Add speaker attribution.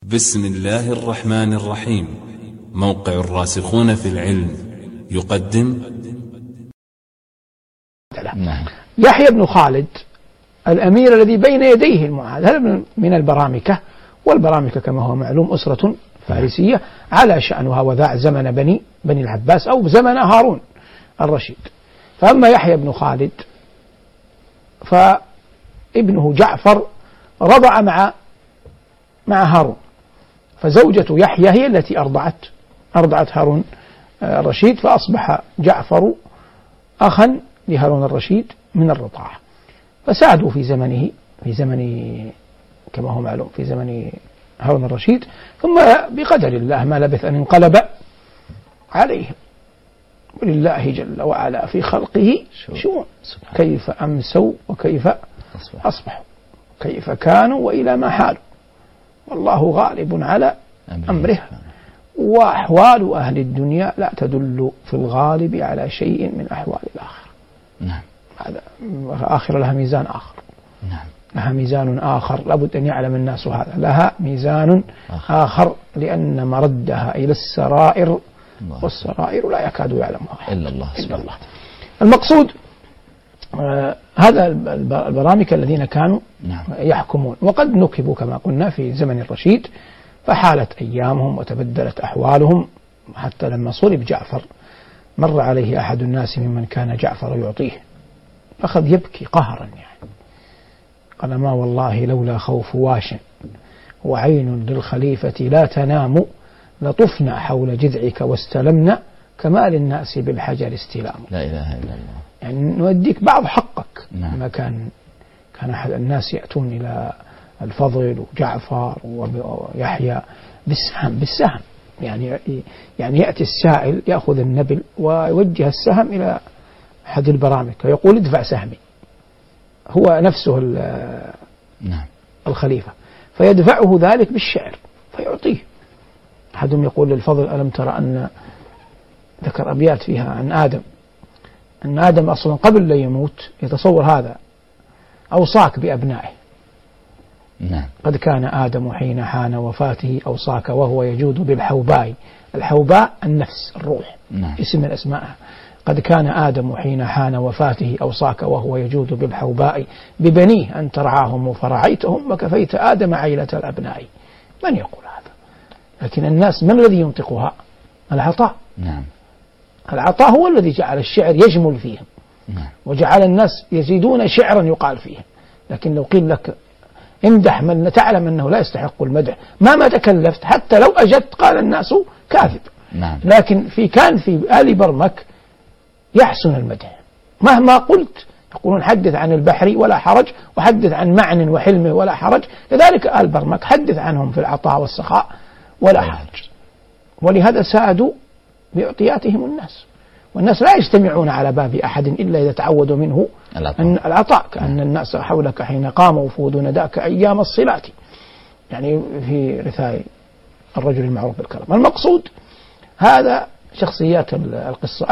Speaker 1: بسم الله الرحمن الرحيم. موقع الراسخون في العلم يقدم
Speaker 2: يحيى بن خالد الأمير الذي بين يديه المعاهد، هذا من البرامكة، والبرامكة كما هو معلوم أسرة فارسية على شأنها وذاع زمن بني العباس أو زمن هارون الرشيد. فأما يحيى بن خالد فابنه جعفر رضع مع هارون، فزوجة يحيى هي التي أرضعت هارون الرشيد، فأصبح جعفر أخا لهارون الرشيد من الرضاعة. فساعدوا في زمن كما هو معلوم في زمن هارون الرشيد، ثم بقدر الله ما لبث أن انقلب عليهم. ولله جل وعلا في خلقه شؤون، كيف أمسوا وكيف أصبحوا، كيف كانوا وإلى ما حالوا، والله غالب على أمره، وأحوال أهل الدنيا لا تدل في الغالب على شيء من أحوال الآخرة.
Speaker 3: نعم.
Speaker 2: هذا آخر لها ميزان آخر.
Speaker 3: نعم.
Speaker 2: لها ميزان آخر لابد أن يعلم الناس هذا، لها ميزان آخر لأن مردها إلى السرائر، والسرائر لا يكاد يعلمها
Speaker 3: إلا الله.
Speaker 2: المقصود هذا البرامكة الذين كانوا يحكمون، وقد نكبوا كما قلنا في زمن الرشيد، فحالت أيامهم وتبدلت أحوالهم، حتى لما صلب جعفر مر عليه أحد الناس ممن كان جعفر يعطيه، أخذ يبكي قهرا، يعني قال: ما والله لولا خوف واش وعين للخليفة لا تنام، لطفنا حول جذعك واستلمنا كما للناس بالحجر استلام.
Speaker 3: لا إله إلا الله.
Speaker 2: يعني نوديك بعض حقك.
Speaker 3: نعم.
Speaker 2: ما كان أحد الناس يأتون إلى الفضل وجعفر ويحيى بالسهم، يعني يأتي السائل يأخذ النبل ويوجه السهم إلى أحد البرامكة يقول: ادفع سهمي، هو نفسه الخليفة، فيدفعه ذلك بالشعر فيعطيه. أحدهم يقول للفضل: ألم ترى أن ذكر أبيات فيها عن آدم، أن آدم أصلا قبل لا يموت يتصور هذا أوصاك بأبنائه.
Speaker 3: نعم.
Speaker 2: قد كان آدم حين حان وفاته أوصاك وهو يجود بالحوباء، الحوباء النفس الروح.
Speaker 3: نعم.
Speaker 2: اسم من أسمائها. قد كان آدم حين حان وفاته أوصاك وهو يجود بالحوباء، ببنيه أن ترعاهم فرعيتهم وكفيت آدم عيلة الأبناء. من يقول هذا؟ لكن الناس من الذي ينطقها؟ العطاء.
Speaker 3: نعم.
Speaker 2: العطاء هو الذي جعل الشعر يجمل فيهم.
Speaker 3: نعم.
Speaker 2: وجعل الناس يزيدون شعرا يقال فيهم. لكن لو قيل لك امدح من تعلم أنه لا يستحق المدح ما تكلفت، حتى لو أجدت قال الناس كاذب.
Speaker 3: نعم.
Speaker 2: لكن كان في آل برمك يحسن المدح، مهما قلت يقولون: حدث عن البحر ولا حرج، وحدث عن معن وحلمه ولا حرج. لذلك آل برمك حدث عنهم في العطاء والسخاء ولا حرج. ولهذا ساعدوا بإعطياتهم الناس، والناس لا يجتمعون على باب أحد إلا إذا تعودوا منه العطاء. كأن الناس حولك حين قام وفود نداك أيام الصلات، يعني في رثاء الرجل المعروف بالكرم. المقصود هذا شخصيات القصة.